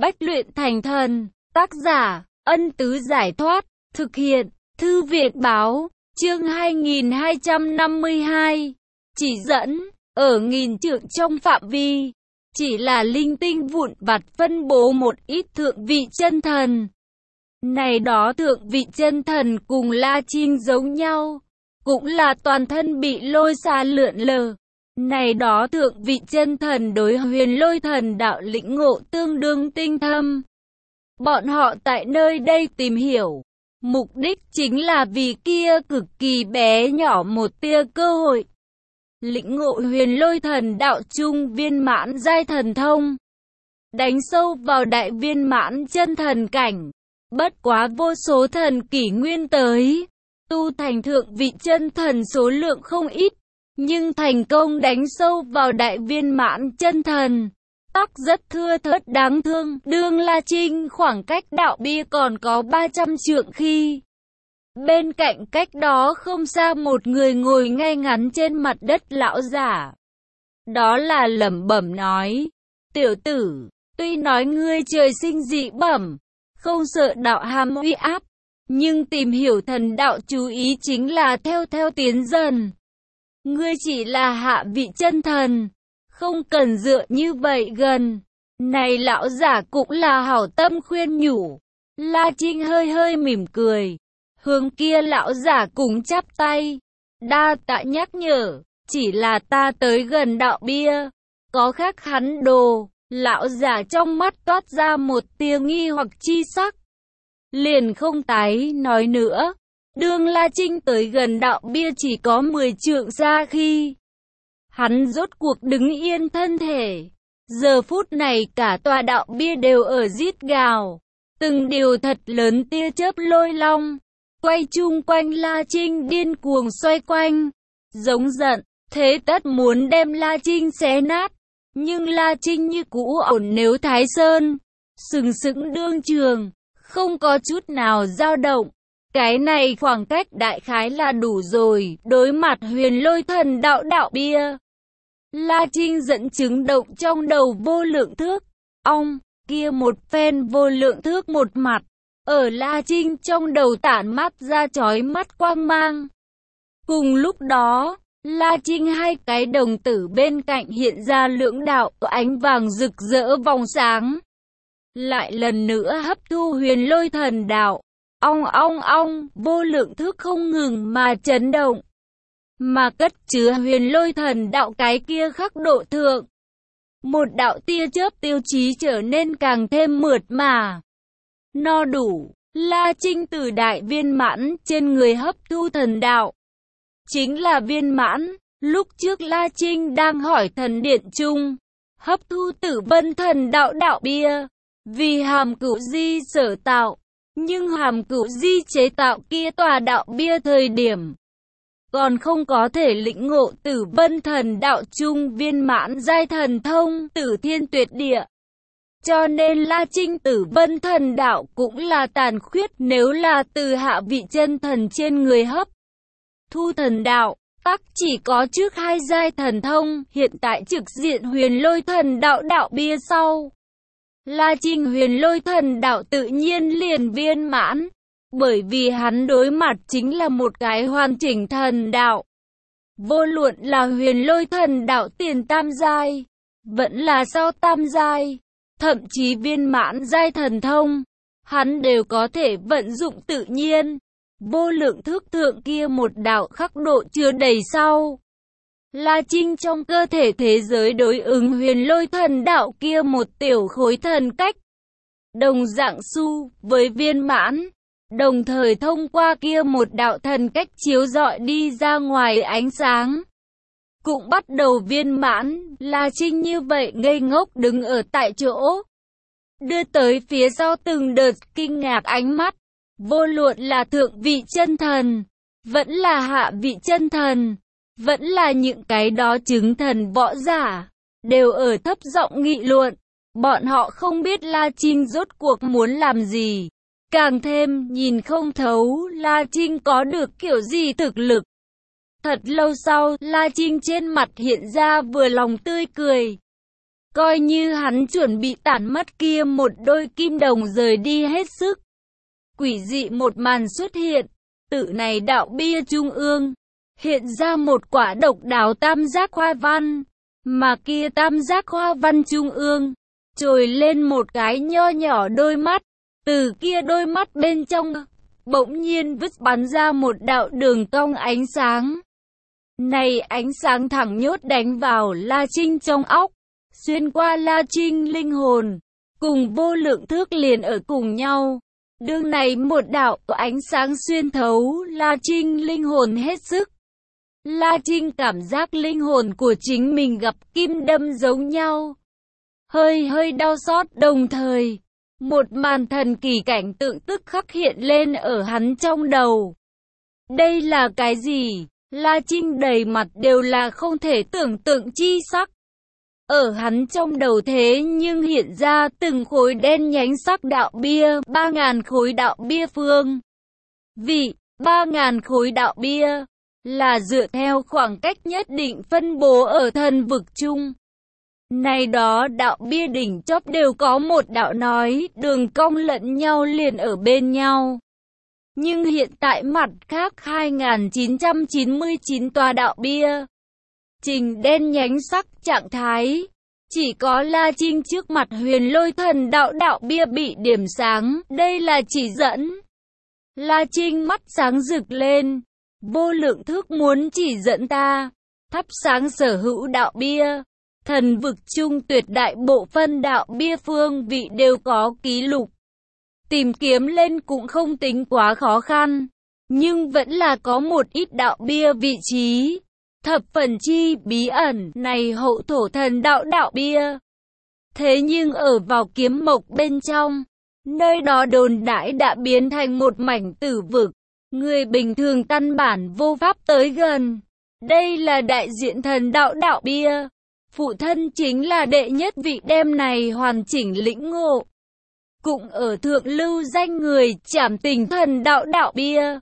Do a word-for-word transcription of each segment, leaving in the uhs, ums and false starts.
Bách luyện thành thần. Tác giả, Ân Tứ Giải Thoát. Thực hiện, Thư viện Báo. Chương hai nghìn hai trăm năm mươi hai. Chỉ dẫn, ở nghìn trượng trong phạm vi, chỉ là linh tinh vụn vặt phân bố một ít thượng vị chân thần. Này đó thượng vị chân thần cùng La Trinh giống nhau, cũng là toàn thân bị lôi xa lượn lờ. Này đó thượng vị chân thần đối huyền lôi thần đạo lĩnh ngộ tương đương tinh thâm. Bọn họ tại nơi đây tìm hiểu, mục đích chính là vì kia cực kỳ bé nhỏ một tia cơ hội. Lĩnh ngộ huyền lôi thần đạo trung viên mãn giai thần thông, đánh sâu vào đại viên mãn chân thần cảnh. Bất quá vô số thần kỷ nguyên tới, tu thành thượng vị chân thần số lượng không ít, nhưng thành công đánh sâu vào đại viên mãn chân thần tắc rất thưa thớt đáng thương. Đương La Trinh khoảng cách đạo bia còn có ba trăm trượng khi, bên cạnh cách đó không xa một người ngồi ngay ngắn trên mặt đất lão giả. Đó là lẩm bẩm nói: tiểu tử, tuy nói ngươi trời sinh dị bẩm, không sợ đạo hàm uy áp, nhưng tìm hiểu thần đạo chú ý chính là theo theo tiến dần. Ngươi chỉ là hạ vị chân thần, không cần dựa như vậy gần. Này lão giả cũng là hảo tâm khuyên nhủ. La Trinh hơi hơi mỉm cười, hướng kia lão giả cùng chắp tay. Đa tạ nhắc nhở, chỉ là ta tới gần đạo bia, có khác hắn đồ. Lão giả trong mắt toát ra một tia nghi hoặc chi sắc, liền không tái nói nữa. Đương La Trinh tới gần đạo bia chỉ có mười trượng xa khi, hắn rốt cuộc đứng yên thân thể. Giờ phút này cả tòa đạo bia đều ở rít gào, từng điều thật lớn tia chớp lôi long, quay chung quanh La Trinh điên cuồng xoay quanh, giống giận, thế tất muốn đem La Trinh xé nát. Nhưng La Trinh như cũ ổn nếu Thái Sơn, sừng sững đương trường, không có chút nào dao động. Cái này khoảng cách đại khái là đủ rồi. Đối mặt huyền lôi thần đạo đạo bia, La Trinh dẫn chứng động trong đầu vô lượng thước. Ong, kia một phen vô lượng thước một mặt, ở La Trinh trong đầu tản mát ra chói mắt quang mang. Cùng lúc đó, La Trinh hai cái đồng tử bên cạnh hiện ra lưỡng đạo ánh vàng rực rỡ vòng sáng, lại lần nữa hấp thu huyền lôi thần đạo. Ong ong ong, vô lượng thước không ngừng mà chấn động, mà cất chứa huyền lôi thần đạo cái kia khắc độ thượng. Một đạo tia chớp tiêu chí trở nên càng thêm mượt mà, no đủ. La Trinh từ đại viên mãn trên người hấp thu thần đạo, chính là viên mãn. Lúc trước La Trinh đang hỏi thần điện trung, hấp thu Tử Vân thần đạo đạo bia, vì hàm cửu di sở tạo. Nhưng hàm cửu di chế tạo kia tòa đạo bia thời điểm, còn không có thể lĩnh ngộ Tử Vân thần đạo trung viên mãn giai thần thông Tử Thiên Tuyệt Địa. Cho nên La Trinh Tử Vân thần đạo cũng là tàn khuyết nếu là từ hạ vị chân thần trên người hấp thu thần đạo, tắc chỉ có trước hai giai thần thông. Hiện tại trực diện huyền lôi thần đạo đạo bia sau, La Trinh huyền lôi thần đạo tự nhiên liền viên mãn, bởi vì hắn đối mặt chính là một cái hoàn chỉnh thần đạo. Vô luận là huyền lôi thần đạo tiền tam giai, vẫn là sau tam giai, thậm chí viên mãn giai thần thông, hắn đều có thể vận dụng tự nhiên. Vô lượng thước thượng kia một đạo khắc độ chưa đầy sau, La Trinh trong cơ thể thế giới đối ứng huyền lôi thần đạo kia một tiểu khối thần cách, đồng dạng su với viên mãn, đồng thời thông qua kia một đạo thần cách chiếu rọi đi ra ngoài ánh sáng, cũng bắt đầu viên mãn. La Trinh như vậy ngây ngốc đứng ở tại chỗ, đưa tới phía sau từng đợt kinh ngạc ánh mắt. Vô luận là thượng vị chân thần, vẫn là hạ vị chân thần, vẫn là những cái đó chứng thần võ giả, đều ở thấp giọng nghị luận. Bọn họ không biết La Trinh rốt cuộc muốn làm gì, càng thêm nhìn không thấu La Trinh có được kiểu gì thực lực. Thật lâu sau, La Trinh trên mặt hiện ra vừa lòng tươi cười. Coi như hắn chuẩn bị tản mất kia một đôi kim đồng rời đi hết sức. Quỷ dị một màn xuất hiện, tự này đạo bia trung ương, hiện ra một quả độc đáo tam giác hoa văn, mà kia tam giác hoa văn trung ương, trồi lên một cái nho nhỏ đôi mắt, từ kia đôi mắt bên trong, bỗng nhiên vứt bắn ra một đạo đường cong ánh sáng. Này ánh sáng thẳng nhốt đánh vào La Trinh trong óc, xuyên qua La Trinh linh hồn, cùng vô lượng thước liền ở cùng nhau. Đường này một đạo ánh sáng xuyên thấu La Trinh linh hồn hết sức. La Trinh cảm giác linh hồn của chính mình gặp kim đâm giống nhau. Hơi hơi đau xót đồng thời. Một màn thần kỳ cảnh tượng tức khắc hiện lên ở hắn trong đầu. Đây là cái gì? La Trinh đầy mặt đều là không thể tưởng tượng chi sắc. Ở hắn trong đầu thế nhưng hiện ra từng khối đen nhánh sắc đạo bia, ba ngàn khối đạo bia phương. Vị, ba ngàn khối đạo bia, là dựa theo khoảng cách nhất định phân bố ở thần vực chung. Này đó đạo bia đỉnh chóp đều có một đạo nói, đường cong lẫn nhau liền ở bên nhau. Nhưng hiện tại mặt khác hai nghìn chín trăm chín mươi chín tòa đạo bia, trình đen nhánh sắc trạng thái. Chỉ có La Trinh trước mặt huyền lôi thần đạo đạo bia bị điểm sáng, đây là chỉ dẫn. La Trinh mắt sáng rực lên, vô lượng thước muốn chỉ dẫn ta, thắp sáng sở hữu đạo bia. Thần vực chung tuyệt đại bộ phân đạo bia phương vị đều có ký lục. Tìm kiếm lên cũng không tính quá khó khăn, nhưng vẫn là có một ít đạo bia vị trí thập phần chi bí ẩn, này hậu thổ thần đạo đạo bia. Thế nhưng ở vào kiếm mộc bên trong, nơi đó đồn đãi đã biến thành một mảnh tử vực, người bình thường căn bản vô pháp tới gần. Đây là đại diện thần đạo đạo bia. Phụ thân chính là đệ nhất vị đem này hoàn chỉnh lĩnh ngộ. Cũng ở thượng lưu danh người trảm tình thần đạo đạo bia.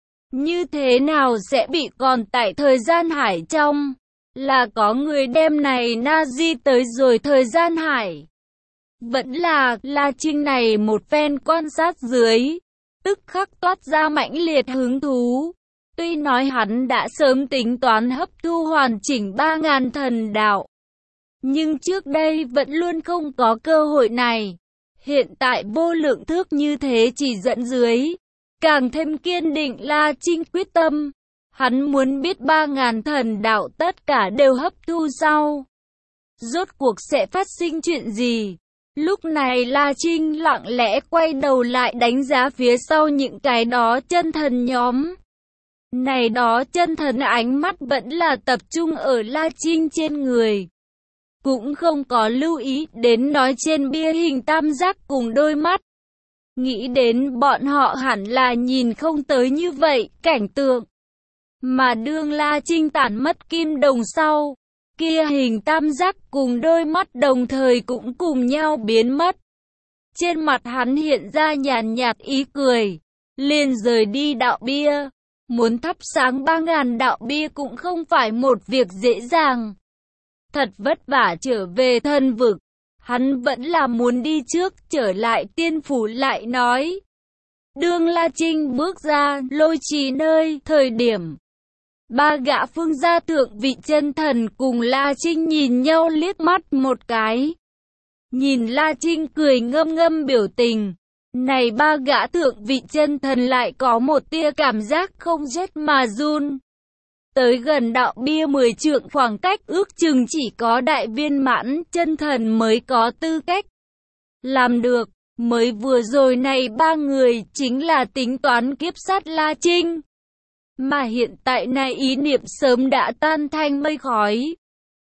Như thế nào sẽ bị còn tại thời gian hải trong? Là có người đem này na di tới rồi thời gian hải. Vẫn là La Trinh này một phen quan sát dưới, tức khắc toát ra mãnh liệt hứng thú. Tuy nói hắn đã sớm tính toán hấp thu hoàn chỉnh ba ngàn thần đạo, nhưng trước đây vẫn luôn không có cơ hội này. Hiện tại vô lượng thước như thế chỉ dẫn dưới, càng thêm kiên định La Trinh quyết tâm. Hắn muốn biết ba ngàn thần đạo tất cả đều hấp thu sau, rốt cuộc sẽ phát sinh chuyện gì. Lúc này La Trinh lặng lẽ quay đầu lại đánh giá phía sau những cái đó chân thần nhóm. Này đó chân thần ánh mắt vẫn là tập trung ở La Trinh trên người, cũng không có lưu ý đến nói trên bia hình tam giác cùng đôi mắt. Nghĩ đến bọn họ hẳn là nhìn không tới như vậy cảnh tượng. Mà đương La Trinh tản mất kim đồng sau, kia hình tam giác cùng đôi mắt đồng thời cũng cùng nhau biến mất. Trên mặt hắn hiện ra nhàn nhạt ý cười, liền rời đi đạo bia. Muốn thắp sáng ba ngàn đạo bia cũng không phải một việc dễ dàng. Thật vất vả trở về thần vực, hắn vẫn là muốn đi trước trở lại tiên phủ lại nói. Đương La Trinh bước ra lôi trì nơi thời điểm, ba gã phương gia thượng vị chân thần cùng La Trinh nhìn nhau liếc mắt một cái. Nhìn La Trinh cười ngâm ngâm biểu tình, này ba gã thượng vị chân thần lại có một tia cảm giác không rét mà run. Tới gần đạo bia mười trượng khoảng cách ước chừng chỉ có đại viên mãn chân thần mới có tư cách làm được. Mới vừa rồi này ba người chính là tính toán kiếp sát La Trinh, mà hiện tại này ý niệm sớm đã tan thành mây khói.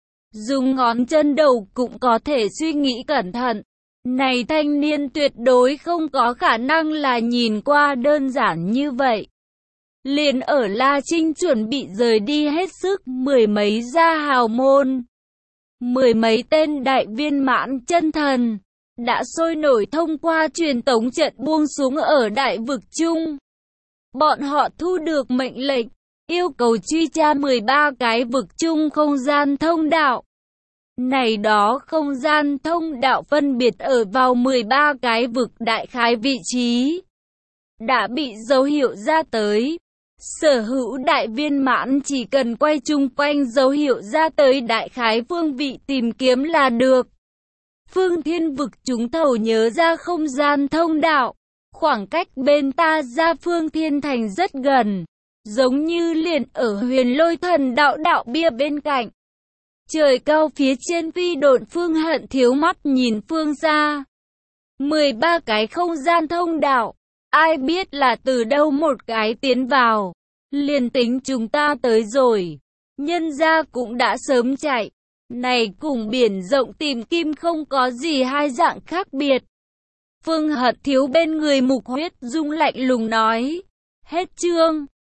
Dùng ngón chân đầu cũng có thể suy nghĩ cẩn thận. Này thanh niên tuyệt đối không có khả năng là nhìn qua đơn giản như vậy. Liền ở La Trinh chuẩn bị rời đi hết sức, mười mấy gia hào môn, mười mấy tên đại viên mãn chân thần đã sôi nổi thông qua truyền tống trận buông xuống ở đại vực chung. Bọn họ thu được mệnh lệnh, yêu cầu truy tra mười ba cái vực chung không gian thông đạo. Này đó không gian thông đạo phân biệt ở vào mười ba cái vực đại khái vị trí, đã bị dấu hiệu ra tới. Sở hữu đại viên mãn chỉ cần quay chung quanh dấu hiệu ra tới đại khái phương vị tìm kiếm là được. Phương Thiên vực chúng thầu nhớ ra không gian thông đạo, khoảng cách bên ta ra Phương Thiên thành rất gần, giống như liền ở Huyền Lôi Thần đạo đạo bia bên cạnh. Trời cao phía trên phi độn Phương Hận thiếu mắt nhìn phương xa. mười ba cái không gian thông đạo, ai biết là từ đâu một cái tiến vào. Liền tính chúng ta tới rồi, nhân gia cũng đã sớm chạy. Này cùng biển rộng tìm kim không có gì hai dạng khác biệt. Phương Hận thiếu bên người Mục Huyết Dung lạnh lùng nói. Hết chương.